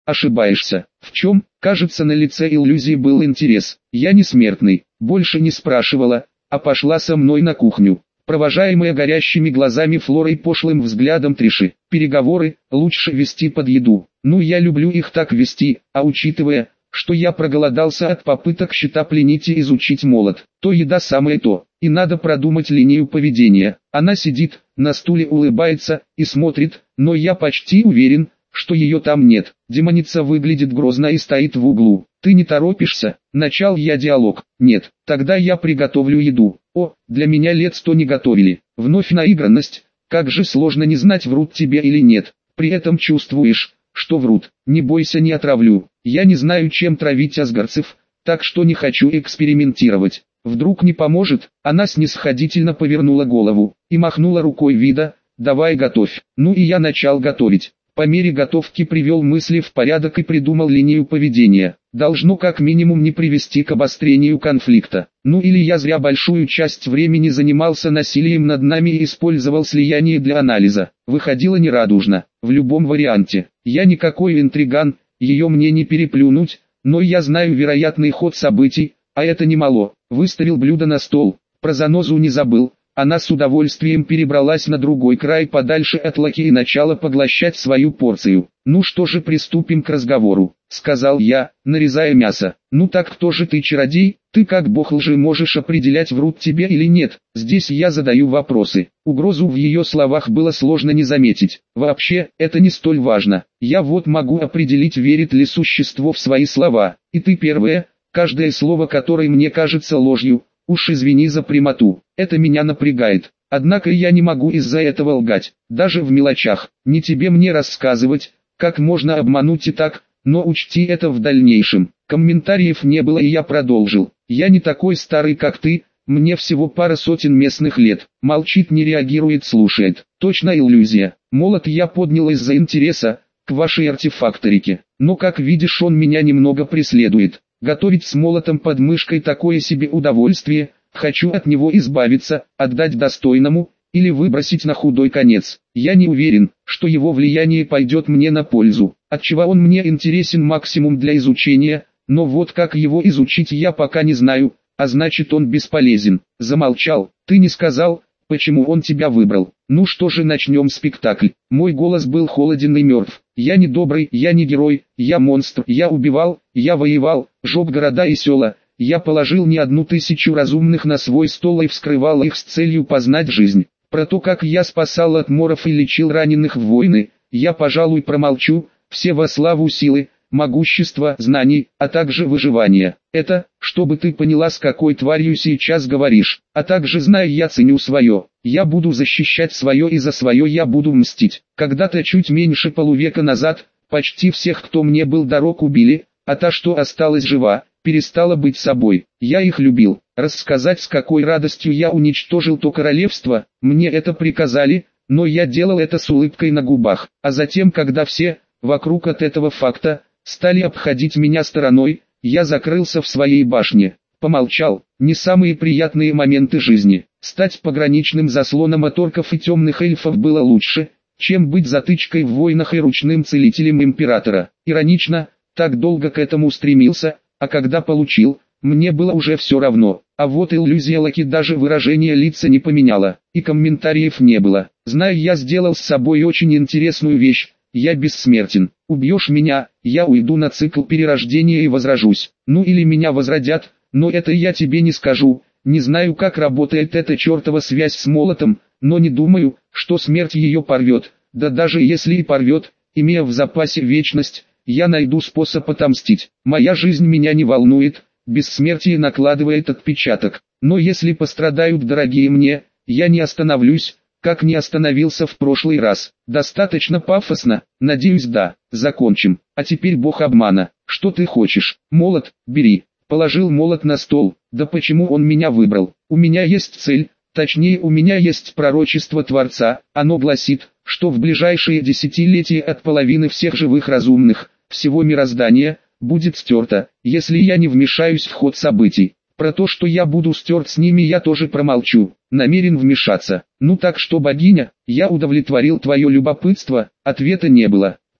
Ошибаешься. В чем? Кажется, на лице иллюзии был интерес. Я не смертный. Больше не спрашивала, а пошла со мной на кухню. Провожаемая горящими глазами Флорой пошлым взглядом Триши. Переговоры лучше вести под еду. Ну, я люблю их так вести, а учитывая, что я проголодался от попыток щита пленить и изучить молот, то еда самое то, и надо продумать линию поведения. Она сидит, на стуле улыбается и смотрит, но я почти уверен, что ее там нет. Демоница выглядит грозно и стоит в углу. Ты не торопишься? Начал я диалог. Нет, тогда я приготовлю еду. О, для меня лет 100 не готовили. Вновь наигранность. Как же сложно не знать, врут тебе или нет. При этом чувствуешь, что врут. Не бойся, не отравлю. Я не знаю, чем травить асгарцев, так что не хочу экспериментировать. Вдруг не поможет? Она снисходительно повернула голову и махнула рукой вида, давай готовь. Ну и я начал готовить. По мере готовки привел мысли в порядок и придумал линию поведения. Должно как минимум не привести к обострению конфликта. Ну или я зря большую часть времени занимался насилием над нами и использовал слияние для анализа. Выходило нерадужно. В любом варианте. Я никакой интриган, ее мне не переплюнуть, но я знаю вероятный ход событий, а это немало. Выставил блюдо на стол. Про занозу не забыл. Она с удовольствием перебралась на другой край подальше от Лаки и начала поглощать свою порцию. «Ну что же, приступим к разговору», — сказал я, нарезая мясо. «Ну так кто же ты, чародей? Ты как бог лжи можешь определять, врут тебе или нет?» Здесь я задаю вопросы. Угрозу в ее словах было сложно не заметить. Вообще, это не столь важно. Я вот могу определить, верит ли существо в свои слова. И ты первое, каждое слово которое мне кажется ложью. Уж извини за прямоту, это меня напрягает. Однако я не могу из-за этого лгать, даже в мелочах. Не тебе мне рассказывать, как можно обмануть и так, но учти это в дальнейшем. Комментариев не было, и я продолжил. Я не такой старый, как ты, мне всего пара сотен местных лет. Молчит, не реагирует, слушает. Точно иллюзия. Молот я поднял из-за интереса к вашей артефакторике. Но как видишь, он меня немного преследует. Готовить с молотом под мышкой такое себе удовольствие, хочу от него избавиться, отдать достойному, или выбросить на худой конец. Я не уверен, что его влияние пойдет мне на пользу, отчего он мне интересен максимум для изучения, но вот как его изучить я пока не знаю, а значит он бесполезен. Замолчал, ты не сказал, почему он тебя выбрал. Ну что же, начнем спектакль. Мой голос был холоден и мертв. Я не добрый, я не герой, я монстр. Я убивал, я воевал, жег города и села. Я положил не 1000 разумных на свой стол и вскрывал их с целью познать жизнь. Про то, как я спасал от моров и лечил раненых в войны, я, пожалуй, промолчу. Все во славу силы, могущества, знаний, а также выживания. Это, чтобы ты поняла, с какой тварью сейчас говоришь. А также знай, я ценю свое. Я буду защищать свое, и за свое я буду мстить. Когда-то чуть меньше полувека назад, почти всех, кто мне был дорог, убили, а та, что осталась жива, перестала быть собой. Я их любил. Рассказать, с какой радостью я уничтожил то королевство, мне это приказали, но я делал это с улыбкой на губах. А затем, когда все, вокруг от этого факта, стали обходить меня стороной, я закрылся в своей башне. Помолчал. Не самые приятные моменты жизни. Стать пограничным заслоном от орков и темных эльфов было лучше, чем быть затычкой в войнах и ручным целителем императора. Иронично, так долго к этому стремился, а когда получил, мне было уже все равно. А вот иллюзия Лаки даже выражение лица не поменяла, и комментариев не было. Знаю, я сделал с собой очень интересную вещь. Я бессмертен. Убьешь меня, я уйду на цикл перерождения и возрожусь. Ну или меня возродят, но это я тебе не скажу. Не знаю, как работает эта чертова связь с молотом, но не думаю, что смерть ее порвет. Да даже если и порвет, имея в запасе вечность, я найду способ отомстить. Моя жизнь меня не волнует, бессмертие накладывает отпечаток. Но если пострадают дорогие мне, я не остановлюсь, как не остановился в прошлый раз. Достаточно пафосно? Надеюсь, да. Закончим. А теперь бог обмана. Что ты хочешь? Молот, бери. Положил молот на стол. Да почему он меня выбрал? У меня есть цель, точнее у меня есть пророчество Творца. Оно гласит, что в ближайшие десятилетия от половины всех живых разумных, всего мироздания, будет стерто, если я не вмешаюсь в ход событий. Про то, что я буду стерт с ними, я тоже промолчу. Намерен вмешаться. Ну так что, богиня, я удовлетворил твое любопытство? Ответа не было.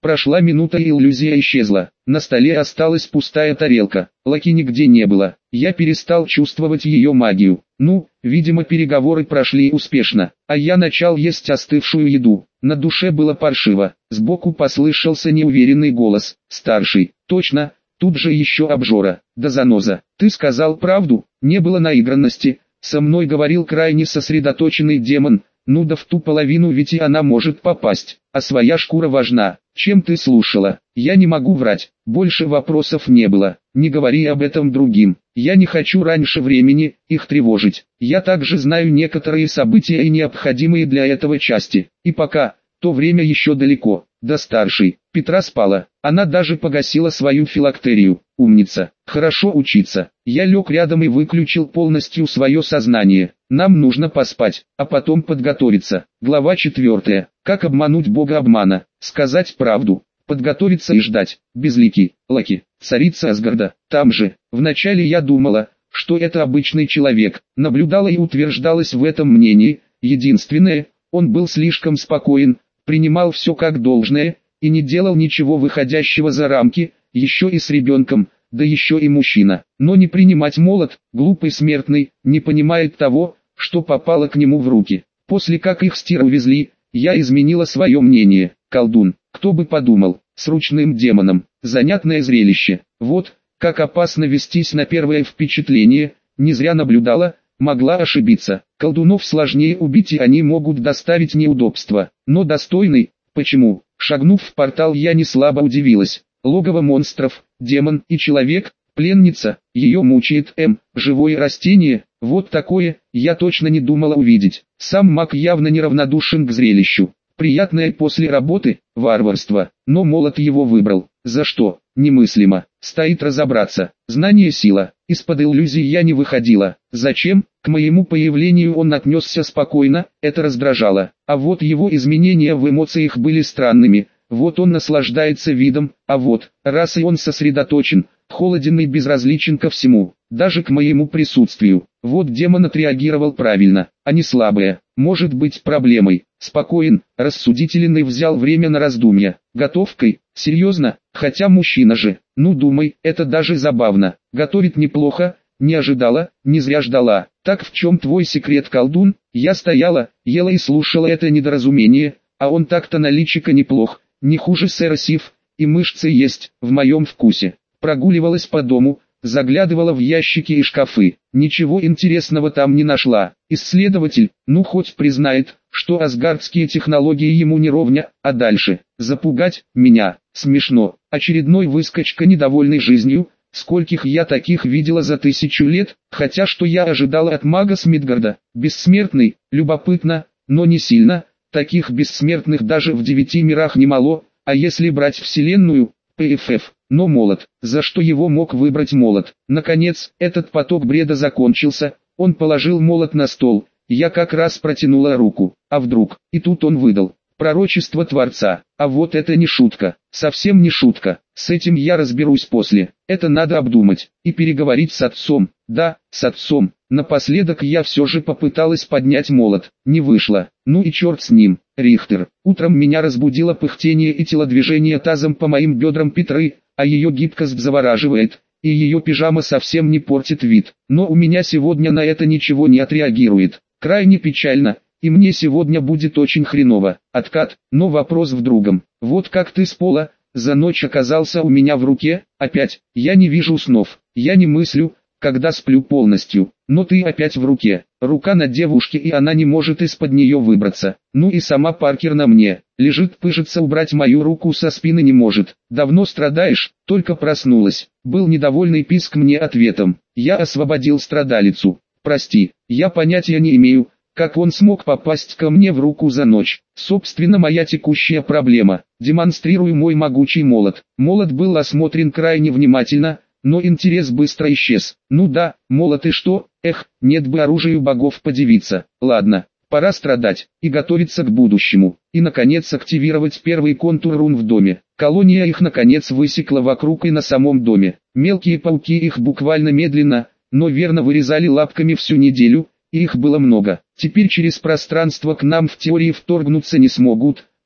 Прошла минута и иллюзия исчезла. На столе осталась пустая тарелка. Лаки нигде не было. Я перестал чувствовать ее магию. Ну, видимо, переговоры прошли успешно, а я начал есть остывшую еду. На душе было паршиво. Сбоку послышался неуверенный голос. Старший. Точно, тут же еще обжора. Да заноза. Ты сказал правду, не было наигранности. Со мной говорил крайне сосредоточенный демон. Ну да в ту половину ведь и она может попасть, а своя шкура важна. Чем ты слушала? Я не могу врать, больше вопросов не было. Не говори об этом другим. Я не хочу раньше времени их тревожить. Я также знаю некоторые события и необходимые для этого части. И пока, то время еще далеко. Да старший, Петра спала. Она даже погасила свою филактерию. Умница. Хорошо учиться. Я лег рядом и выключил полностью свое сознание. Нам нужно поспать, а потом подготовиться. Глава 4. Как обмануть бога обмана. Сказать правду. Подготовиться и ждать. Безликий. Лаки. Царица Асгарда. Там же. Вначале я думала, что это обычный человек. Наблюдала и утверждалась в этом мнении. Единственное, он был слишком спокоен, принимал все как должное, и не делал ничего выходящего за рамки, еще и с ребенком, да еще и мужчина. Но не принимать молот, глупый смертный, не понимает того, что попало к нему в руки. После как их с Тира увезли, я изменила свое мнение. Колдун, кто бы подумал, с ручным демоном, занятное зрелище. Вот, как опасно вестись на первое впечатление, не зря наблюдала, могла ошибиться. Колдунов сложнее убить и они могут доставить неудобства. Но достойный, почему? Шагнув в портал я не слабо удивилась. Логово монстров, демон и человек, пленница, ее мучает живое растение, вот такое, я точно не думала увидеть. Сам маг явно неравнодушен к зрелищу. Приятное после работы, варварство, но молот его выбрал. За что? Немыслимо. Стоит разобраться. Знание сила. Из-под иллюзий я не выходила. Зачем? К моему появлению он отнесся спокойно, это раздражало. А вот его изменения в эмоциях были странными. Вот он наслаждается видом, а вот, раз и он сосредоточен, холоден и безразличен ко всему, даже к моему присутствию. Вот демон отреагировал правильно, а не слабое, может быть проблемой. Спокоен, рассудителен и взял время на раздумья. Готовкой? Серьезно? Хотя мужчина же, ну думай, это даже забавно. Готовит неплохо, не ожидала, не зря ждала. Так в чем твой секрет, колдун? Я стояла, ела и слушала это недоразумение, а он так-то на личико неплох, не хуже сэра Сиф, и мышцы есть, в моем вкусе. Прогуливалась по дому, заглядывала в ящики и шкафы, ничего интересного там не нашла. Исследователь, ну хоть признает, что асгардские технологии ему не ровня, а дальше, запугать меня, смешно. Очередной выскочка, недовольный жизнью, скольких я таких видела за 1000 лет, хотя что я ожидала от мага с Мидгарда, бессмертный, любопытно, но не сильно, таких бессмертных даже в 9 мирах немало, а если брать вселенную, ПФФ, но молот, за что его мог выбрать молот? Наконец, этот поток бреда закончился, он положил молот на стол, я как раз протянула руку, а вдруг, и тут он выдал. Пророчество Творца, а вот это не шутка, совсем не шутка, с этим я разберусь после, это надо обдумать, и переговорить с отцом, да, с отцом. Напоследок я все же попыталась поднять молот, не вышло, ну и черт с ним, Рихтер. Утром меня разбудило пыхтение и телодвижение тазом по моим бедрам Петры, а ее гибкость завораживает, и ее пижама совсем не портит вид, но у меня сегодня на это ничего не отреагирует, крайне печально. И мне сегодня будет очень хреново. Откат, но вопрос в другом. Вот как ты с пола, за ночь оказался у меня в руке, опять, я не вижу снов, я не мыслю, когда сплю полностью, но ты опять в руке. Рука на девушке и она не может из-под нее выбраться. Ну и сама Паркер на мне, лежит пыжится, убрать мою руку со спины не может. Давно страдаешь, только проснулась. Был недовольный писк мне ответом. Я освободил страдалицу. Прости, я понятия не имею, как он смог попасть ко мне в руку за ночь. Собственно, моя текущая проблема. Демонстрирую мой могучий молот. Молот был осмотрен крайне внимательно, но интерес быстро исчез. Ну да, молот и что? Нет бы оружию богов подивиться. Ладно, пора страдать и готовиться к будущему. И наконец активировать первый контур рун в доме. Колония их наконец высекла вокруг и на самом доме. Мелкие пауки их буквально медленно, но верно вырезали лапками всю неделю. И их было много. Теперь через пространство к нам в теории вторгнуться не смогут.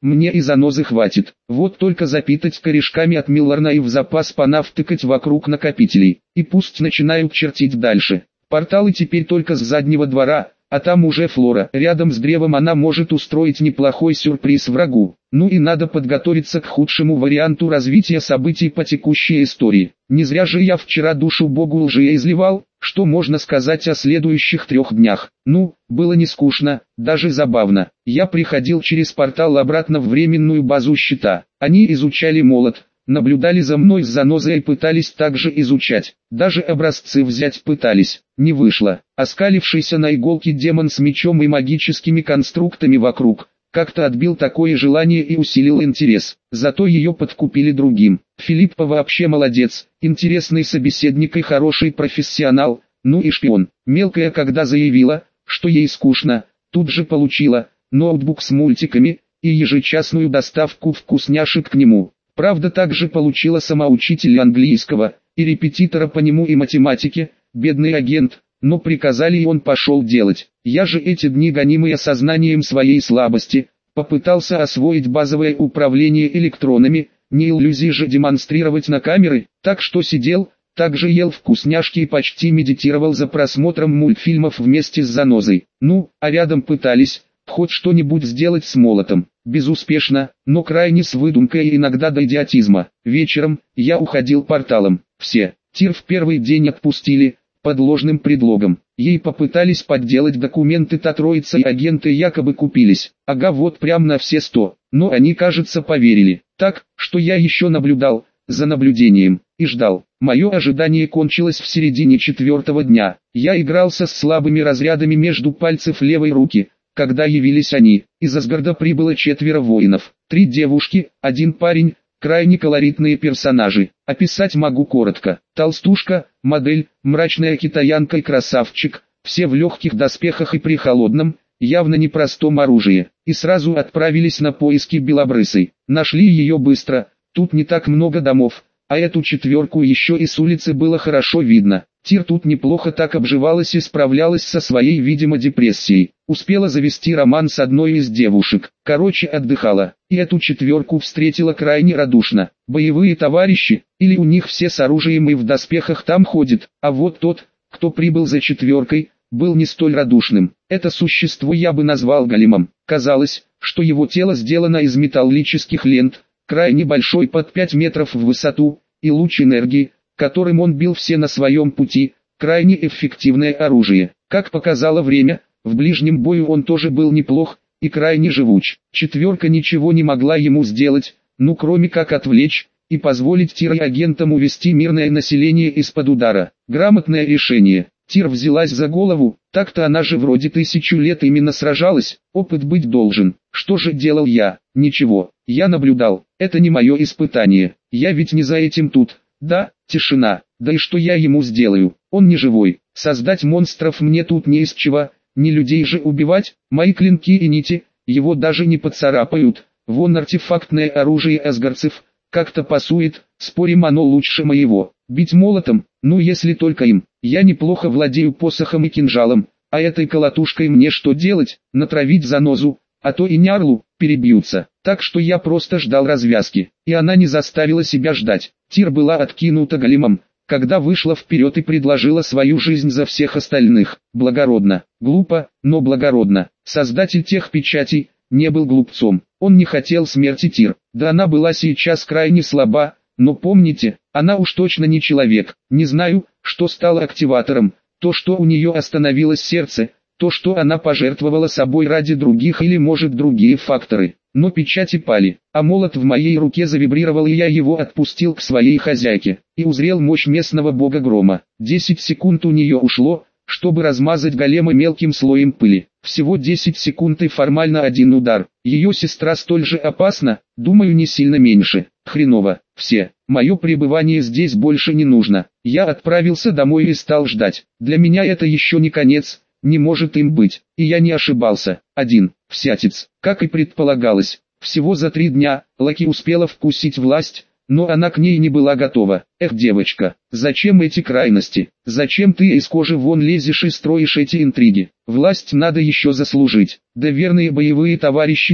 мне и занозы хватит. Вот только запитать корешками от Милларна и в запас понавтыкать вокруг накопителей. И пусть начинают чертить дальше. Порталы теперь только с заднего двора, а там уже Флора. Рядом с древом она может устроить неплохой сюрприз врагу. Ну и надо подготовиться к худшему варианту развития событий по текущей истории. Не зря же я вчера душу богу лжи изливал. Что можно сказать о следующих 3 днях? Ну, было не скучно, даже забавно. Я приходил через портал обратно в временную базу щита. Они изучали молот, наблюдали за мной с занозой и пытались также изучать. Даже образцы взять пытались. Не вышло. Оскалившийся на иголке демон с мечом и магическими конструктами вокруг как-то отбил такое желание и усилил интерес. Зато ее подкупили другим. Филиппа вообще молодец, интересный собеседник и хороший профессионал, ну и шпион. Мелкая когда заявила, что ей скучно, тут же получила ноутбук с мультиками и ежечасную доставку вкусняшек к нему. Правда, также получила самоучителя английского и репетитора по нему и математике, бедный агент, но приказали и он пошел делать. Я же эти дни, гонимый осознанием своей слабости, попытался освоить базовое управление электронами, не иллюзии же демонстрировать на камеры, так что сидел, также ел вкусняшки и почти медитировал за просмотром мультфильмов вместе с занозой. Ну, а рядом пытались хоть что-нибудь сделать с молотом. Безуспешно, но крайне с выдумкой и иногда до идиотизма. Вечером я уходил порталом. Все. Тир в первый день отпустили, под ложным предлогом. Ей попытались подделать документы, та троица и агенты якобы купились. Ага, вот прям на все 100. Но они, кажется, поверили. Так, что я еще наблюдал, за наблюдением, и ждал. Мое ожидание кончилось в середине 4-го дня. Я игрался с слабыми разрядами между пальцев левой руки, когда явились они. Из Асгарда прибыло 4 воинов, 3 девушки, 1 парень, крайне колоритные персонажи. Описать могу коротко. Толстушка, модель, мрачная китаянка и красавчик, все в легких доспехах и при холодном, явно непростом оружии. И сразу отправились на поиски белобрысой. Нашли ее быстро, тут не так много домов, а эту 4 еще и с улицы было хорошо видно. Тир тут неплохо так обживалась и справлялась со своей, видимо, депрессией. Успела завести роман с одной из девушек. Короче, отдыхала. И эту 4 встретила крайне радушно. Боевые товарищи, или у них все с оружием и в доспехах там ходят. А вот тот, кто прибыл за 4, был не столь радушным. Это существо я бы назвал големом. Казалось, что его тело сделано из металлических лент, крайне большой, под 5 метров в высоту, и луч энергии, которым он бил все на своем пути, крайне эффективное оружие. Как показало время, в ближнем бою он тоже был неплох и крайне живуч. 4 ничего не могла ему сделать, ну кроме как отвлечь и позволить Тир и агентам увести мирное население из-под удара. Грамотное решение. Тир взялась за голову, так-то она же вроде 1000 лет именно сражалась, опыт быть должен. Что же делал я? Ничего, я наблюдал, это не мое испытание, я ведь не за этим тут. Да, тишина, да и что я ему сделаю, он не живой, создать монстров мне тут не из чего, не людей же убивать, мои клинки и нити, его даже не поцарапают, вон артефактное оружие асгардцев, как-то пасует, спорим оно лучше моего, бить молотом, ну если только им, я неплохо владею посохом и кинжалом, а этой колотушкой мне что делать, натравить занозу, а то и нярлу, перебьются. Так что я просто ждал развязки, и она не заставила себя ждать. Тир была откинута големом, когда вышла вперед и предложила свою жизнь за всех остальных. Благородно, глупо, но благородно. Создатель тех печатей не был глупцом, он не хотел смерти Тир. Да она была сейчас крайне слаба, но помните, она уж точно не человек. Не знаю, что стало активатором, то что у нее остановилось сердце, то что она пожертвовала собой ради других или может другие факторы. Но печати пали, а молот в моей руке завибрировал и я его отпустил к своей хозяйке, и узрел мощь местного бога грома. 10 секунд у нее ушло, чтобы размазать голема мелким слоем пыли. Всего 10 секунд и формально 1 удар. Ее сестра столь же опасна, думаю не сильно меньше. Хреново, все, мое пребывание здесь больше не нужно. Я отправился домой и стал ждать. Для меня это еще не конец. Не может им быть, и я не ошибался. 1. Всятец. Как и предполагалось, всего за 3 дня Лаки успела вкусить власть, но она к ней не была готова. Эх, девочка, зачем эти крайности? Зачем ты из кожи вон лезешь и строишь эти интриги? Власть надо еще заслужить. Да верные боевые товарищи Тир,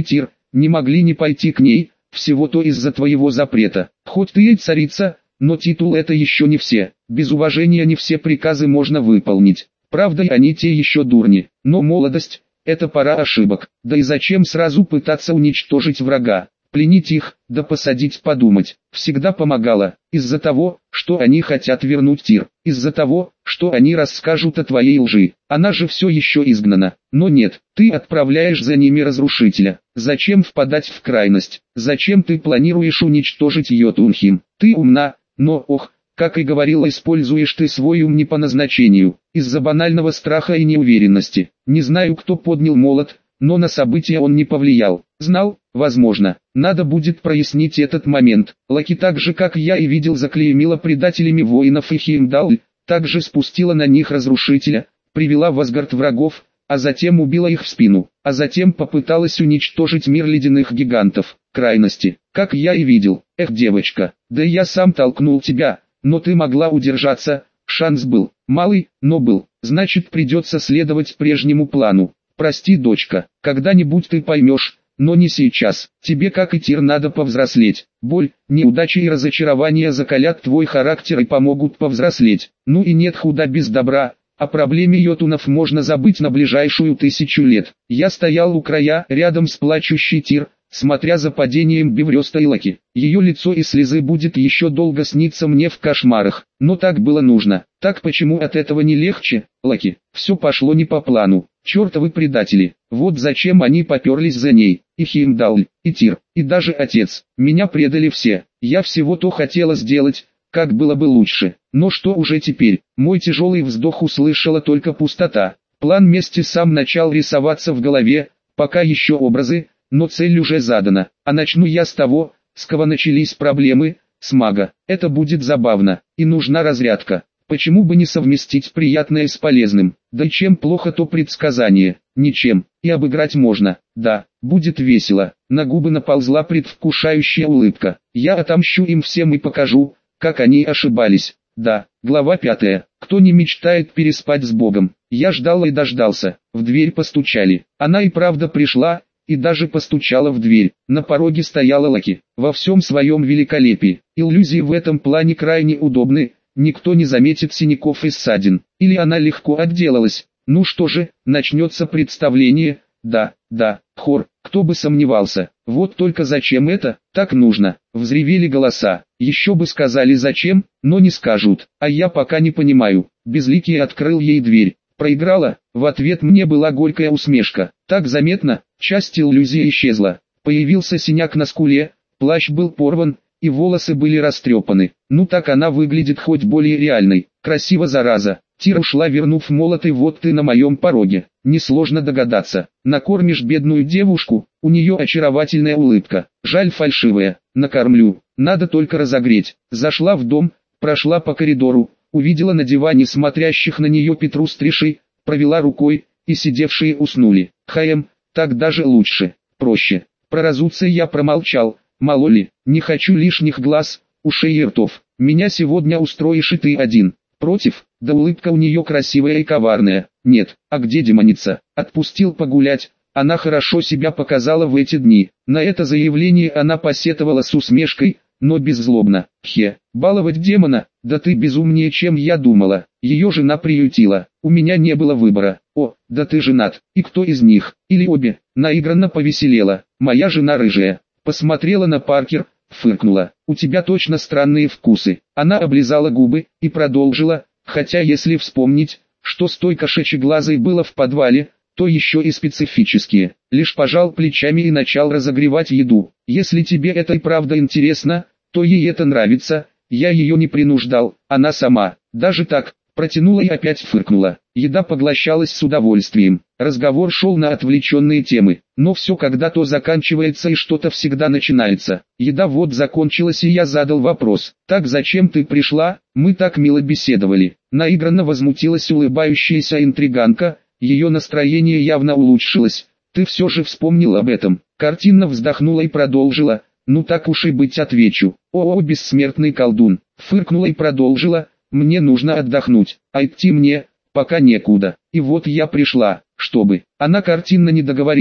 не могли не пойти к ней, всего-то из-за твоего запрета. Хоть ты и царица, но титул это еще не все. Без уважения не все приказы можно выполнить. Правда, и они те еще дурни. Но молодость – это пора ошибок. Да и зачем сразу пытаться уничтожить врага? Пленить их, да посадить подумать, всегда помогало. Из-за того, что они хотят вернуть Тир. Из-за того, что они расскажут о твоей лжи. Она же все еще изгнана. Но нет, ты отправляешь за ними разрушителя. Зачем впадать в крайность? Зачем ты планируешь уничтожить Йотунхейм? Ты умна, но ох, как и говорила, используешь ты свой ум не по назначению. Из-за банального страха и неуверенности. Не знаю, кто поднял молот, но на события он не повлиял. Знал, возможно, надо будет прояснить этот момент. Лаки так же, как я и видел, заклеймила предателями воинов и Хеймдалл, также спустила на них разрушителя, привела в Асгард врагов, а затем убила их в спину, а затем попыталась уничтожить мир ледяных гигантов. Крайности, как я и видел. Эх, девочка, да я сам толкнул тебя, но ты могла удержаться, шанс был, малый, но был, значит придется следовать прежнему плану. Прости, дочка, когда-нибудь ты поймешь, но не сейчас. Тебе, как и Тир, надо повзрослеть. Боль, неудачи и разочарования закалят твой характер и помогут повзрослеть. Ну и нет худа без добра. О проблеме йотунов можно забыть на ближайшую 1000 лет. Я стоял у края, рядом с плачущей Тир, смотря за падением Беврёста и Лаки. Ее лицо и слезы будет еще долго сниться мне в кошмарах. Но так было нужно. Так почему от этого не легче, Лаки? Все пошло не по плану. Чертовы предатели. Вот зачем они поперлись за ней. И Хеймдалл, и Тир, и даже отец. Меня предали все. Я всего-то хотела сделать, как было бы лучше. Но что уже теперь? Мой тяжелый вздох услышала только пустота. План мести сам начал рисоваться в голове, пока еще образы, но цель уже задана. А начну я с того, с кого начались проблемы, с мага. Это будет забавно. И нужна разрядка. Почему бы не совместить приятное с полезным? Да и чем плохо то предсказание? Ничем. И обыграть можно. Да, будет весело. На губы наползла предвкушающая улыбка. Я отомщу им всем и покажу, как они ошибались. Да, глава 5. Кто не мечтает переспать с Богом? Я ждал и дождался. В дверь постучали. Она и правда пришла, и даже постучала в дверь. На пороге стояла Лаки. Во всем своем великолепии. Иллюзии в этом плане крайне удобны. Никто не заметит синяков и ссадин. Или она легко отделалась. Ну что же, начнется представление. Да, хор, кто бы сомневался. Вот только зачем это? Так нужно. Взревели голоса. Еще бы сказали зачем, но не скажут. А я пока не понимаю. Безликий открыл ей дверь. Проиграла? В ответ мне была горькая усмешка. Так заметно, часть иллюзии исчезла. Появился синяк на скуле, плащ был порван, и волосы были растрепаны. Ну так она выглядит хоть более реальной. Красиво, зараза. Тир ушла, вернув молот, и вот ты на моем пороге. Несложно догадаться. Накормишь бедную девушку, у нее очаровательная улыбка. Жаль, фальшивая. Накормлю. Надо только разогреть. Зашла в дом, прошла по коридору, увидела на диване смотрящих на нее Петру с Тришей, провела рукой, и сидевшие уснули. Так даже лучше, проще. Про разуться я промолчал. Мало ли, не хочу лишних глаз, ушей и ртов. Меня сегодня устроишь и ты один. Против? Да улыбка у нее красивая и коварная. Нет, а где демоница? Отпустил погулять. Она хорошо себя показала в эти дни. На это заявление она посетовала с усмешкой, но беззлобно. Баловать демона? Да ты безумнее, чем я думала. Ее жена приютила. У меня не было выбора. О, да ты женат. И кто из них? Или обе? Наигранно повеселела. Моя жена рыжая. Посмотрела на Паркер, фыркнула. У тебя точно странные вкусы. Она облизала губы и продолжила, хотя если вспомнить, что с той кошачьеглазой было в подвале, то еще и специфические. Лишь пожал плечами и начал разогревать еду. Если тебе это и правда интересно, то ей это нравится. Я ее не принуждал, она сама. Даже так, протянула и опять фыркнула. Еда поглощалась с удовольствием. Разговор шел на отвлеченные темы. Но все когда-то заканчивается и что-то всегда начинается. Еда вот закончилась, и я задал вопрос. Так зачем ты пришла? Мы так мило беседовали. Наигранно возмутилась улыбающаяся интриганка. Ее настроение явно улучшилось. Ты все же вспомнил об этом. Картинно вздохнула и продолжила. Ну так уж и быть, отвечу. О, бессмертный колдун. Фыркнула и продолжила. Мне нужно отдохнуть, а идти мне пока некуда. И вот я пришла, чтобы... Она картинно не договорила,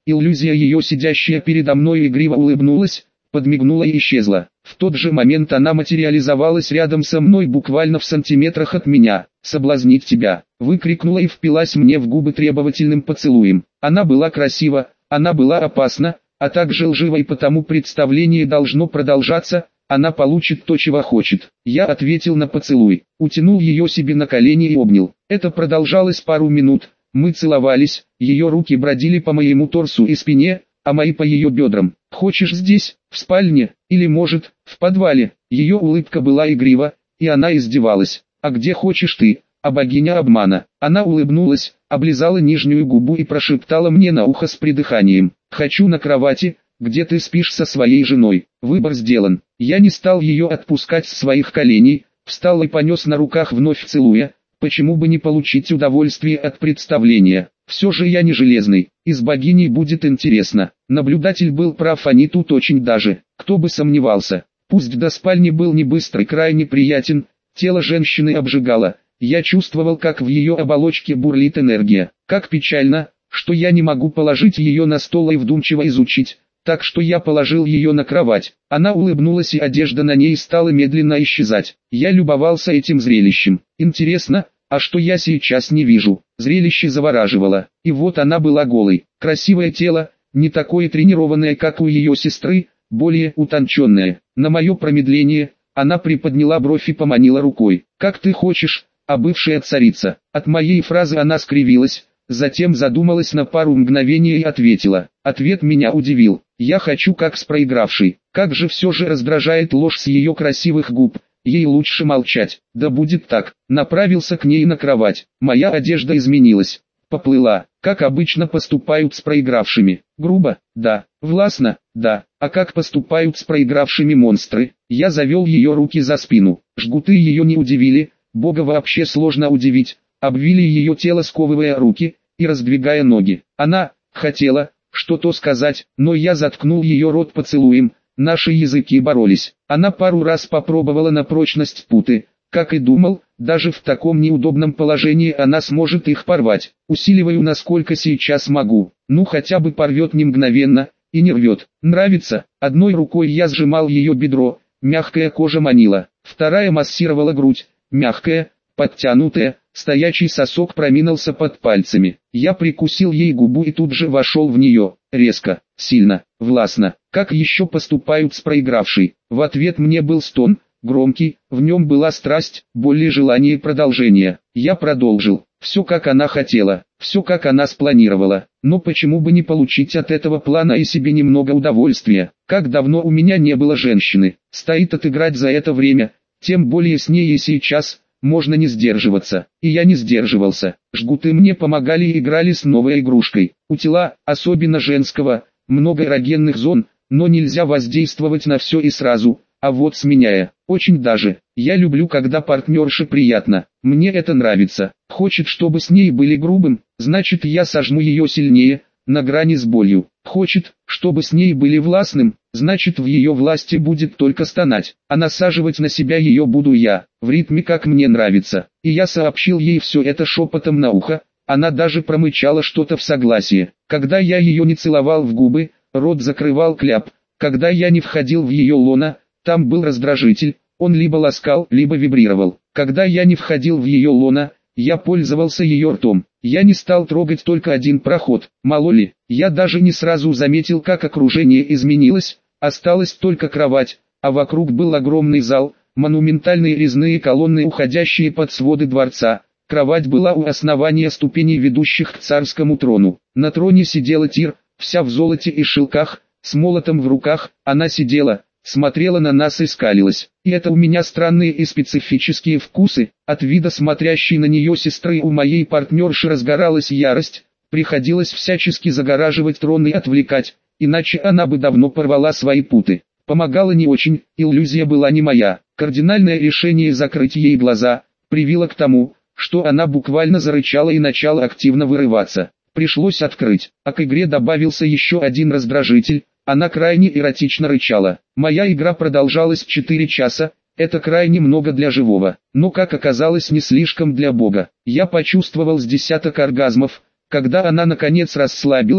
Иллюзия ее, сидящая передо мной, игриво улыбнулась, подмигнула и исчезла. В тот же момент она материализовалась рядом со мной, буквально в сантиметрах от меня. «Соблазнить тебя!» — выкрикнула и впилась мне в губы требовательным поцелуем. Она была красива, она была опасна, а также лжива, и потому представление должно продолжаться. Она получит то, чего хочет. Я ответил на поцелуй, утянул ее себе на колени и обнял. Это продолжалось пару минут. Мы целовались, ее руки бродили по моему торсу и спине, а мои по ее бедрам. «Хочешь здесь, в спальне, или может, в подвале?» Ее улыбка была игрива, и она издевалась. «А где хочешь ты, а богиня обмана?» Она улыбнулась, облизала нижнюю губу и прошептала мне на ухо с придыханием: «Хочу на кровати, где ты спишь со своей женой». Выбор сделан. Я не стал ее отпускать с своих коленей, встал и понес на руках, вновь целуя. Почему бы не получить удовольствие от представления? Все же я не железный, и с богиней будет интересно. Наблюдатель был прав, они тут очень даже. Кто бы сомневался. Пусть до спальни был не быстрый, крайне приятен, тело женщины обжигало. Я чувствовал, как в ее оболочке бурлит энергия. Как печально, что я не могу положить ее на стол и вдумчиво изучить. Так что я положил ее на кровать. Она улыбнулась, и одежда на ней стала медленно исчезать. Я любовался этим зрелищем. Интересно, а что я сейчас не вижу? Зрелище завораживало. И вот она была голой. Красивое тело, не такое тренированное, как у ее сестры, более утонченное. На мое промедление, она приподняла бровь и поманила рукой. «Как ты хочешь, а бывшая царица?» От моей фразы она скривилась, затем задумалась на пару мгновений и ответила. Ответ меня удивил. «Я хочу как с проигравшей». Как же все же раздражает ложь с ее красивых губ. Ей лучше молчать. Да будет так. Направился к ней на кровать. Моя одежда изменилась. Поплыла. Как обычно поступают с проигравшими. Грубо? Да. Властно? Да. А как поступают с проигравшими монстры? Я завел ее руки за спину. Жгуты ее не удивили. Бога вообще сложно удивить. Обвили ее тело, сковывая руки и раздвигая ноги. Она хотела что-то сказать, но я заткнул ее рот поцелуем. Наши языки боролись. Она пару раз попробовала на прочность путы. Как и думал, даже в таком неудобном положении она сможет их порвать. Усиливаю, насколько сейчас могу. Ну хотя бы порвет не мгновенно, и не рвет. Нравится? Одной рукой я сжимал ее бедро, мягкая кожа манила. Вторая массировала грудь, мягкая, подтянутая. Стоячий сосок проминался под пальцами. Я прикусил ей губу и тут же вошел в нее. Резко, сильно, властно. Как еще поступают с проигравшей? В ответ мне был стон, громкий, в нем была страсть, боль и желание продолжения. Я продолжил. Все как она хотела, все как она спланировала. Но почему бы не получить от этого плана и себе немного удовольствия? Как давно у меня не было женщины. Стоит отыграть за это время, тем более с ней и сейчас. Можно не сдерживаться, и я не сдерживался. Жгуты мне помогали и играли с новой игрушкой. У тела, особенно женского, много эрогенных зон, но нельзя воздействовать на все и сразу, а вот сменяя, очень даже. Я люблю, когда партнерше приятно, мне это нравится. Хочет, чтобы с ней были грубым, значит я сожму ее сильнее, на грани с болью. Хочет, чтобы с ней были властным, значит в ее власти будет только стонать, а насаживать на себя ее буду я, в ритме как мне нравится. И я сообщил ей все это шепотом на ухо, она даже промычала что-то в согласие. Когда я ее не целовал в губы, рот закрывал кляп. Когда я не входил в ее лоно, там был раздражитель, он либо ласкал, либо вибрировал. Когда я не входил в ее лоно, я пользовался ее ртом. Я не стал трогать только один проход, мало ли. Я даже не сразу заметил, как окружение изменилось, осталась только кровать, а вокруг был огромный зал, монументальные резные колонны, уходящие под своды дворца. Кровать была у основания ступеней, ведущих к царскому трону. На троне сидела Тир, вся в золоте и шелках, с молотом в руках. Она сидела, смотрела на нас и скалилась. И это у меня странные и специфические вкусы. От вида смотрящей на нее сестры у моей партнерши разгоралась ярость. Приходилось всячески загораживать трон и отвлекать, иначе она бы давно порвала свои путы. Помогала не очень, иллюзия была не моя. Кардинальное решение закрыть ей глаза привело к тому, что она буквально зарычала и начала активно вырываться. Пришлось открыть, а к игре добавился еще один раздражитель. Она крайне эротично рычала. Моя игра продолжалась 4 часа, это крайне много для живого, но как оказалось не слишком для Бога. Я почувствовал с десяток оргазмов, когда она наконец расслабилась,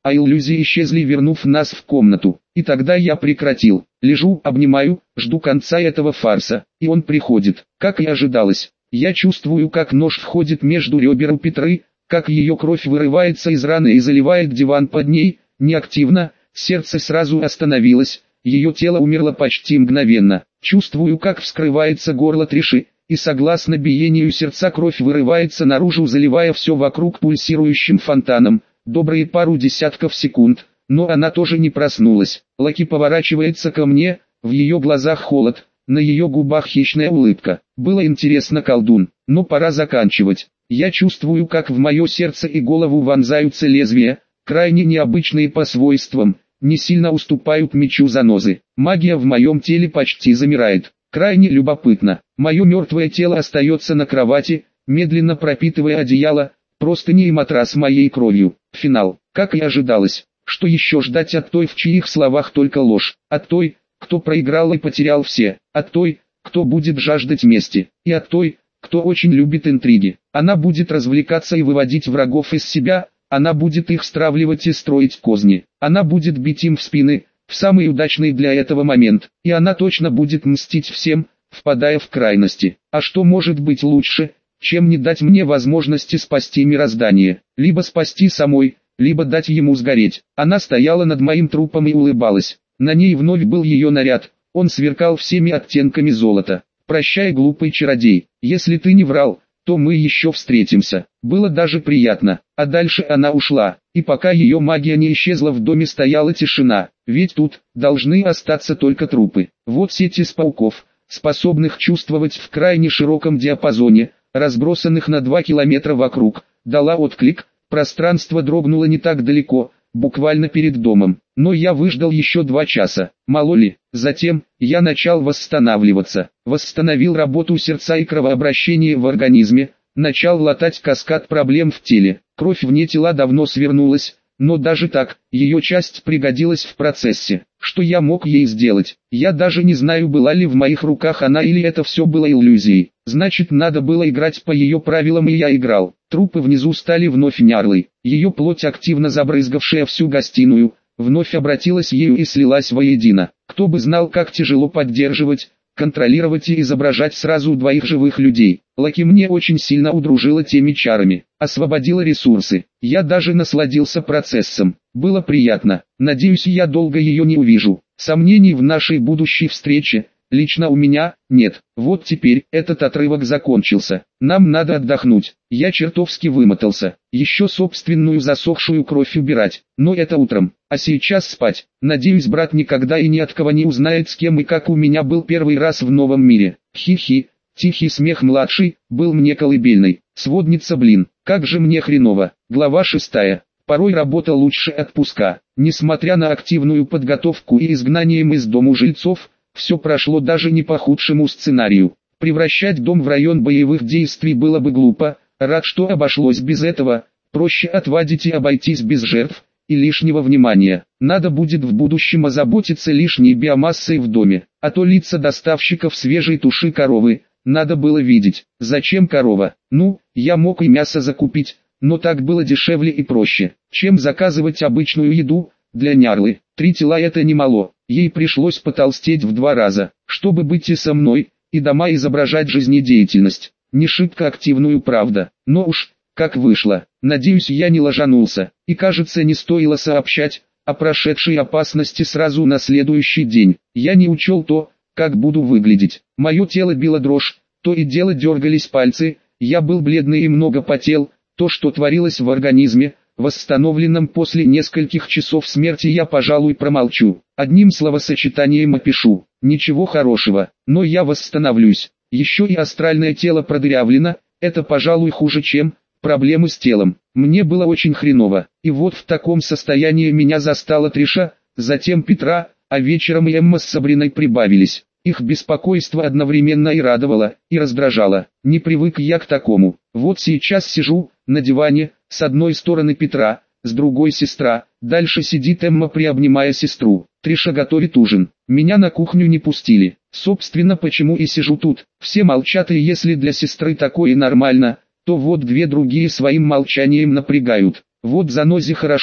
а иллюзии исчезли, вернув нас в комнату. И тогда я прекратил. Лежу, обнимаю, жду конца этого фарса, и он приходит. Как и ожидалось. Я чувствую, как нож входит между ребер у Петры, как ее кровь вырывается из раны и заливает диван под ней, неактивно, сердце сразу остановилось, ее тело умерло почти мгновенно. Чувствую, как вскрывается горло Триши, и согласно биению сердца кровь вырывается наружу, заливая все вокруг пульсирующим фонтаном, добрые пару десятков секунд, но она тоже не проснулась. Лаки поворачивается ко мне, в ее глазах холод, на ее губах хищная улыбка. Было интересно, колдун, но пора заканчивать. Я чувствую, как в мое сердце и голову вонзаются лезвия, крайне необычные по свойствам, не сильно уступают мечу занозы. Магия в моем теле почти замирает. Крайне любопытно. Мое мертвое тело остается на кровати, медленно пропитывая одеяло, простыни и матрас моей кровью. Финал. Как и ожидалось. Что еще ждать от той, в чьих словах только ложь? От той, кто проиграл и потерял все. От той, кто будет жаждать мести. И от той, кто очень любит интриги. Она будет развлекаться и выводить врагов из себя, она будет их стравливать и строить козни. Она будет бить им в спины, в самый удачный для этого момент. И она точно будет мстить всем, впадая в крайности. А что может быть лучше, чем не дать мне возможности спасти мироздание? Либо спасти самой, либо дать ему сгореть. Она стояла над моим трупом и улыбалась. На ней вновь был ее наряд, он сверкал всеми оттенками золота. «Прощай, глупый чародей, если ты не врал, то мы еще встретимся». Было даже приятно. А дальше она ушла, и пока ее магия не исчезла, в доме стояла тишина, ведь тут должны остаться только трупы. Вот сеть из пауков, способных чувствовать в крайне широком диапазоне, разбросанных на 2 километра вокруг, дала отклик, пространство дрогнуло не так далеко, буквально перед домом. Но я выждал еще 2 часа, мало ли. Затем, я начал восстанавливаться, восстановил работу сердца и кровообращение в организме, начал латать каскад проблем в теле. Кровь вне тела давно свернулась, но даже так, ее часть пригодилась в процессе. Что я мог ей сделать? Я даже не знаю, была ли в моих руках она или это все было иллюзией. Значит, надо было играть по ее правилам, и я играл. Трупы внизу стали вновь нярлой. Ее плоть, активно забрызгавшая всю гостиную, вновь обратилась ею и слилась воедино. Кто бы знал, как тяжело поддерживать, контролировать и изображать сразу 2 живых людей. Лаки мне очень сильно удружила теми чарами, освободила ресурсы. Я даже насладился процессом. Было приятно. Надеюсь, я долго ее не увижу. Сомнений в нашей будущей встрече лично у меня нет. Вот теперь этот отрывок закончился. Нам надо отдохнуть. Я чертовски вымотался. Еще собственную засохшую кровь убирать. Но это утром. А сейчас спать. Надеюсь, брат никогда и ни от кого не узнает, с кем и как у меня был первый раз в новом мире. Хи-хи. Тихий смех младший был мне колыбельной. Сводница, блин, как же мне хреново. Глава 6. Порой работа лучше отпуска. Несмотря на активную подготовку и изгнанием из дому жильцов, все прошло даже не по худшему сценарию. Превращать дом в район боевых действий было бы глупо. Рад, что обошлось без этого. Проще отводить и обойтись без жертв и лишнего внимания. Надо будет в будущем озаботиться лишней биомассой в доме. А то лица доставщиков свежей туши коровы надо было видеть. Зачем корова? Ну, я мог и мясо закупить, но так было дешевле и проще, чем заказывать обычную еду. Для нярлы 3 тела это немало. Ей пришлось потолстеть в 2 раза, чтобы быть и со мной, и дома изображать жизнедеятельность. Не шибко активную, правда, но уж, как вышло. Надеюсь, я не ложанулся, и кажется, не стоило сообщать о прошедшей опасности сразу на следующий день. Я не учел то, как буду выглядеть. Мое тело било дрожь, то и дело дергались пальцы, я был бледный и много потел. То, что творилось в организме, восстановленном после нескольких часов смерти, я, пожалуй, промолчу. Одним словосочетанием опишу. Ничего хорошего, но я восстановлюсь. Еще и астральное тело продырявлено, это, пожалуй, хуже, чем проблемы с телом. Мне было очень хреново, и вот в таком состоянии меня застала Триша, затем Петра, а вечером и Эмма с Сабриной прибавились. Их беспокойство одновременно и радовало, и раздражало. Не привык я к такому. Вот сейчас сижу на диване, с одной стороны Петра, с другой сестра, дальше сидит Эмма, приобнимая сестру. Триша готовит ужин. Меня на кухню не пустили. Собственно, почему и сижу тут. Все молчат, и если для сестры такое нормально, то вот 2 другие своим молчанием напрягают. Вот Занозе хорошо,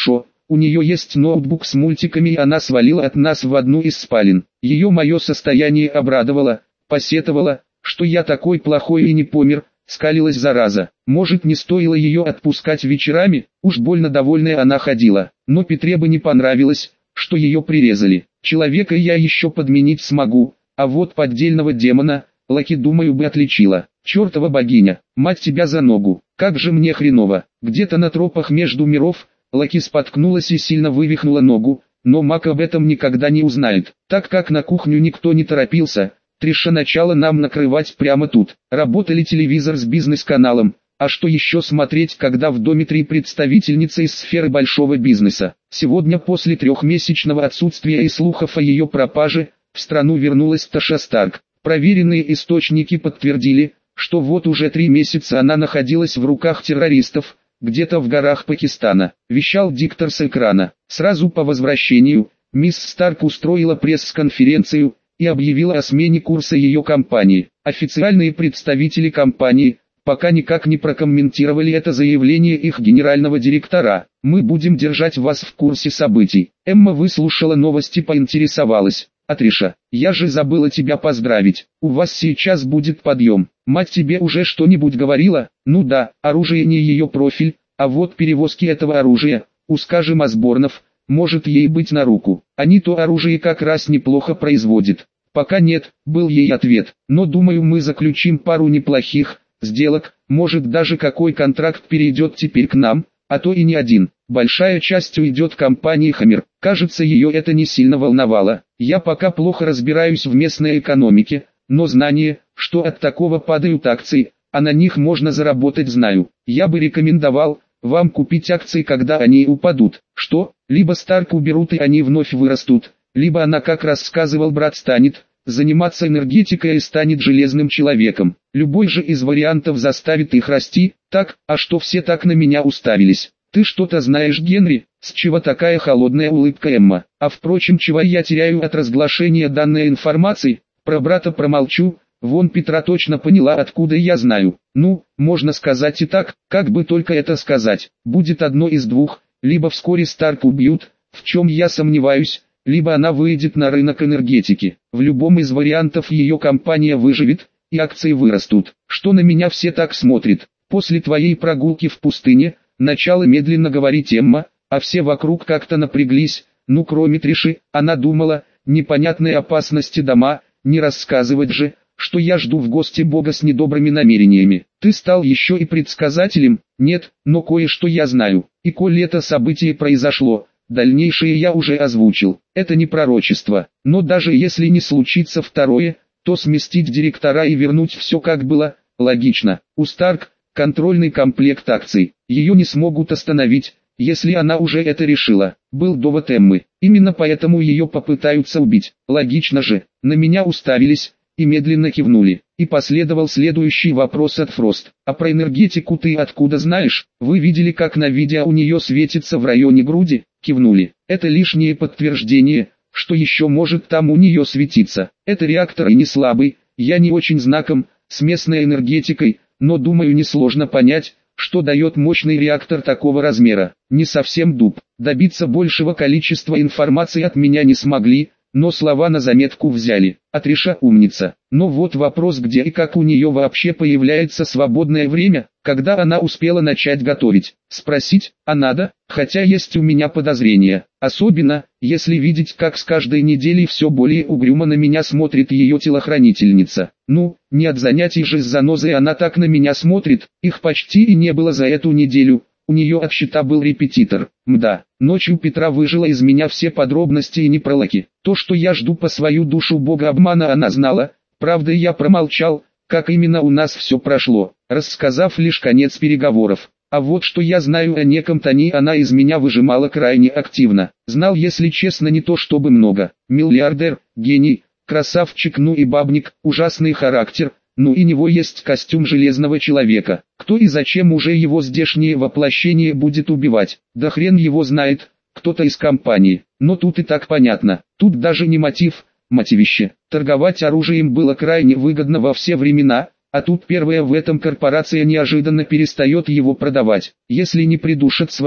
у нее есть ноутбук с мультиками и она свалила от нас в одну из спален. Ее мое состояние обрадовало, посетовала, что я такой плохой и не помер, скалилась зараза. Может, не стоило ее отпускать вечерами, уж больно довольная она ходила. Но Петре бы не понравилось, что ее прирезали. Человека я еще подменить смогу, а вот поддельного демона, Лаки, думаю, бы отличила. Чертова богиня, мать тебя за ногу, как же мне хреново. Где-то на тропах между миров, Лаки споткнулась и сильно вывихнула ногу, но Мак об этом никогда не узнает. Так как на кухню никто не торопился, Триша начала нам накрывать прямо тут. Работали телевизор с бизнес-каналом, а что еще смотреть, когда в доме 3 представительницы из сферы большого бизнеса. Сегодня после 3-месячного отсутствия и слухов о ее пропаже, в страну вернулась Таша Старк. Проверенные источники подтвердили, что вот уже 3 месяца она находилась в руках террористов, где-то в горах Пакистана, вещал диктор с экрана. Сразу по возвращению, мисс Старк устроила пресс-конференцию и объявила о смене курса ее компании. Официальные представители компании пока никак не прокомментировали это заявление их генерального директора. «Мы будем держать вас в курсе событий». Эмма выслушала новости и поинтересовалась. «Атриша, я же забыла тебя поздравить, у вас сейчас будет подъем. Мать тебе уже что-нибудь говорила?» «Ну да, оружие не ее профиль, а вот перевозки этого оружия, у, скажем, Осборнов, может ей быть на руку. Они то оружие как раз неплохо производят». «Пока нет», был ей ответ, «но думаю, мы заключим пару неплохих сделок, может даже какой контракт перейдет теперь к нам, а то и не один. Большая часть уйдет компании Хаммер». Кажется, ее это не сильно волновало. «Я пока плохо разбираюсь в местной экономике, но знание, что от такого падают акции, а на них можно заработать, знаю. Я бы рекомендовал вам купить акции, когда они упадут. Что, либо Старк уберут и они вновь вырастут, либо она, как рассказывал брат, станет заниматься энергетикой и станет железным человеком. Любой же из вариантов заставит их расти. Так, а что все так на меня уставились? Ты что-то знаешь, Генри?» С чего такая холодная улыбка Эмма? «А впрочем, чего я теряю от разглашения данной информации? Про брата промолчу, вон Петра точно поняла, откуда я знаю. Ну, можно сказать и так, как бы только это сказать. Будет одно из двух, либо вскоре Старк убьют, в чем я сомневаюсь, либо она выйдет на рынок энергетики. В любом из вариантов ее компания выживет, и акции вырастут. Что на меня все так смотрят? После твоей прогулки в пустыне, начала медленно говорить Эмма, а все вокруг как-то напряглись, ну кроме Триши, она думала, непонятные опасности дома, не рассказывать же, что я жду в гости Бога с недобрыми намерениями. Ты стал еще и предсказателем? Нет, но кое-что я знаю, и коль это событие произошло, дальнейшее я уже озвучил. Это не пророчество, но даже если не случится второе, то сместить директора и вернуть все как было, логично. У Старк контрольный комплект акций, ее не смогут остановить, если она уже это решила. Был довод Эммы, именно поэтому ее попытаются убить. Логично же. На меня уставились и медленно кивнули. И последовал следующий вопрос от Фрост. «А про энергетику ты откуда знаешь? Вы видели, как на видео у нее светится в районе груди?» Кивнули. «Это лишнее подтверждение, что еще может там у нее светиться. Это реактор и не слабый, я не очень знаком с местной энергетикой, но думаю, несложно понять, что дает мощный реактор такого размера. Не совсем дуб. Добиться большего количества информации от меня не смогли, но слова на заметку взяли. Атриша умница. Но вот вопрос, где и как у нее вообще появляется свободное время, когда она успела начать готовить. Спросить, а надо, хотя есть у меня подозрения. Особенно, если видеть, как с каждой неделей все более угрюмо на меня смотрит ее телохранительница. Ну, не от занятий же с занозой она так на меня смотрит, их почти и не было за эту неделю. У нее от счета был репетитор. Мда, ночью Петра выжила из меня все подробности и не про Лаки. То, что я жду по свою душу бога обмана, она знала. Правда, я промолчал, как именно у нас все прошло, рассказав лишь конец переговоров. А вот что я знаю о неком Тони, она из меня выжимала крайне активно. Знал, если честно, не то чтобы много. Миллиардер, гений, красавчик, ну и бабник, ужасный характер. Ну и него есть костюм железного человека. Кто и зачем уже его здешнее воплощение будет убивать? Да хрен его знает, кто-то из компании. Но тут и так понятно. Тут даже не мотив, мотивище. Торговать оружием было крайне выгодно во все времена, а тут первая в этом корпорация неожиданно перестает его продавать. Если не придушат свои,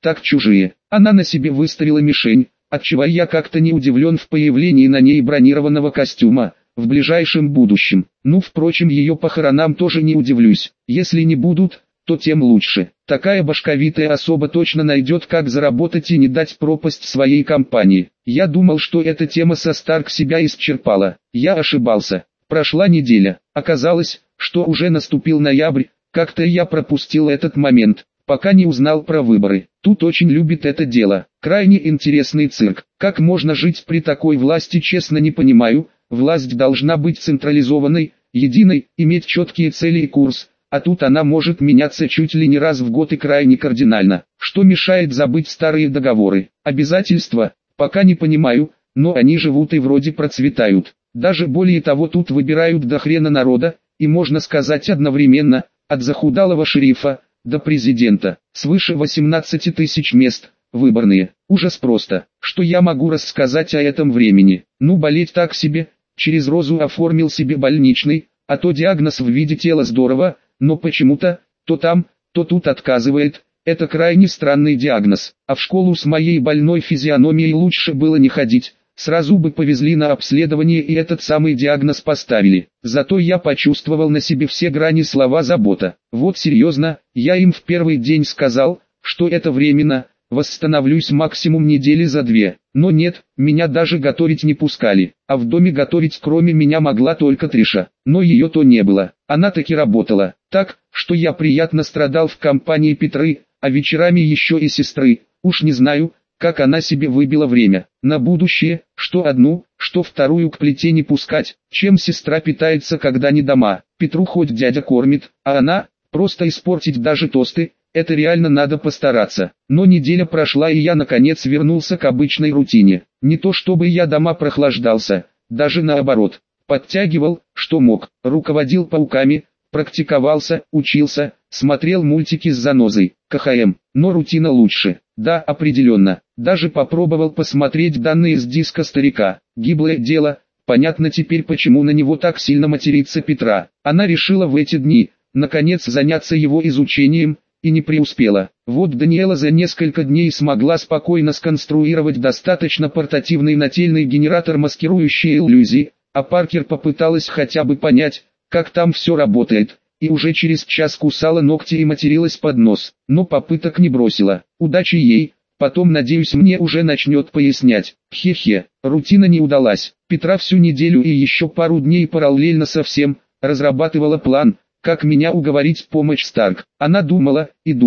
так чужие. Она на себе выставила мишень, отчего я как-то не удивлен в появлении на ней бронированного костюма в ближайшем будущем. Ну, впрочем, ее похоронам тоже не удивлюсь. Если не будут, то тем лучше. Такая башковитая особа точно найдет, как заработать и не дать пропасть своей компании. Я думал, что эта тема со Старк себя исчерпала. Я ошибался. Прошла неделя. Оказалось, что уже наступил ноябрь. Как-то я пропустил этот момент, пока не узнал про выборы. Тут очень любит это дело. Крайне интересный цирк. Как можно жить при такой власти, честно не понимаю. Власть должна быть централизованной, единой, иметь четкие цели и курс. А тут она может меняться чуть ли не раз в год и крайне кардинально. Что мешает забыть старые договоры? Обязательства? Пока не понимаю, но они живут и вроде процветают. Даже более того, тут выбирают до хрена народа, и можно сказать одновременно, от захудалого шерифа до президента. Свыше 18 тысяч мест, выборные. Ужас просто. Что я могу рассказать о этом времени? Ну, болеть так себе. Через Розу оформил себе больничный, а то диагноз в виде тела здорово, но почему-то, то там, то тут отказывает. Это крайне странный диагноз. А в школу с моей больной физиономией лучше было не ходить. Сразу бы повезли на обследование и этот самый диагноз поставили. Зато я почувствовал на себе все грани слова забота. Вот серьезно, я им в первый день сказал, что это временно, восстановлюсь максимум недели за 2. Но нет, меня даже готовить не пускали. А в доме готовить кроме меня могла только Триша. Но ее то не было. Она таки работала. Так, что я приятно страдал в компании Петры, а вечерами еще и сестры. Уж не знаю, как она себе выбила время. На будущее, что одну, что вторую к плите не пускать. Чем сестра питается, когда не дома? Петру хоть дядя кормит, а она, просто испортить даже тосты, это реально надо постараться. Но неделя прошла, и я наконец вернулся к обычной рутине. Не то чтобы я дома прохлаждался, даже наоборот. Подтягивал, что мог, руководил пауками, практиковался, учился, смотрел мультики с занозой, КХМ. Но рутина лучше. Да, определенно. Даже попробовал посмотреть данные с диска старика. Гиблое дело. Понятно теперь, почему на него так сильно матерится Петра. Она решила в эти дни, наконец, заняться его изучением, и не преуспела. Вот Даниэла за несколько дней смогла спокойно сконструировать достаточно портативный нательный генератор, маскирующий иллюзии, а Паркер попыталась хотя бы понять, как там все работает, и уже через час кусала ногти и материлась под нос, но попыток не бросила. Удачи ей, потом, надеюсь, мне уже начнет пояснять. Хе-хе, рутина не удалась. Петра всю неделю и еще пару дней параллельно со всем разрабатывала план, как меня уговорить помочь Старк. Она думала,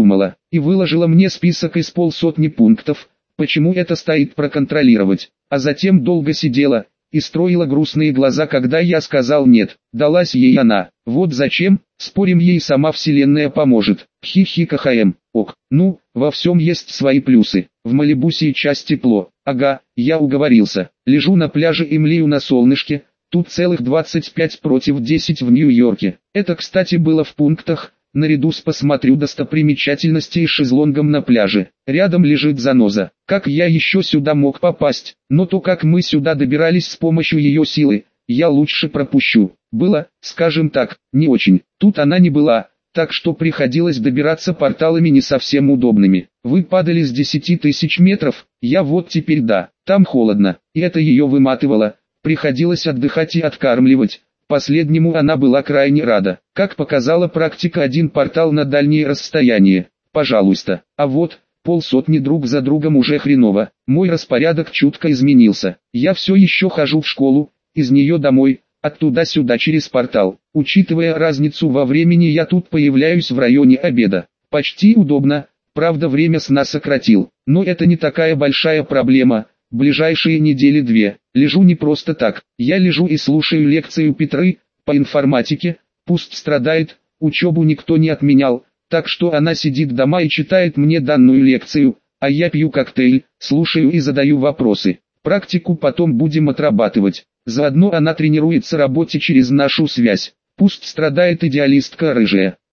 и выложила мне список из 50 пунктов, почему это стоит проконтролировать, а затем долго сидела и строила грустные глаза, когда я сказал нет. Далась ей она. Вот зачем, спорим, ей сама вселенная поможет. Хи-хи КХМ. Ок. Ну, во всем есть свои плюсы. В Малибу сейчас тепло. Ага, я уговорился. Лежу на пляже и млею на солнышке. Тут целых 25 против 10 в Нью-Йорке. Это, кстати, было в пунктах. Наряду с посмотрю достопримечательности и шезлонгом на пляже. Рядом лежит заноза. Как я еще сюда мог попасть? Но то, как мы сюда добирались с помощью ее силы, я лучше пропущу. Было, скажем так, не очень. Тут она не была, так что приходилось добираться порталами не совсем удобными. Вы падали с 10 тысяч метров, я вот теперь да. Там холодно, и это ее выматывало. Приходилось отдыхать и откармливать. Последнему она была крайне рада. Как показала практика, один портал на дальние расстояния. Пожалуйста. А вот, 50 друг за другом уже хреново. Мой распорядок чутко изменился. Я все еще хожу в школу, из нее домой, оттуда сюда через портал. Учитывая разницу во времени, я тут появляюсь в районе обеда. Почти удобно, правда время сна сократил. Но это не такая большая проблема. Ближайшие недели 2. Лежу не просто так. Я лежу и слушаю лекцию Петры по информатике. Пусть страдает, учебу никто не отменял. Так что она сидит дома и читает мне данную лекцию, а я пью коктейль, слушаю и задаю вопросы. Практику потом будем отрабатывать. Заодно она тренируется работе через нашу связь. Пусть страдает идеалистка рыжая.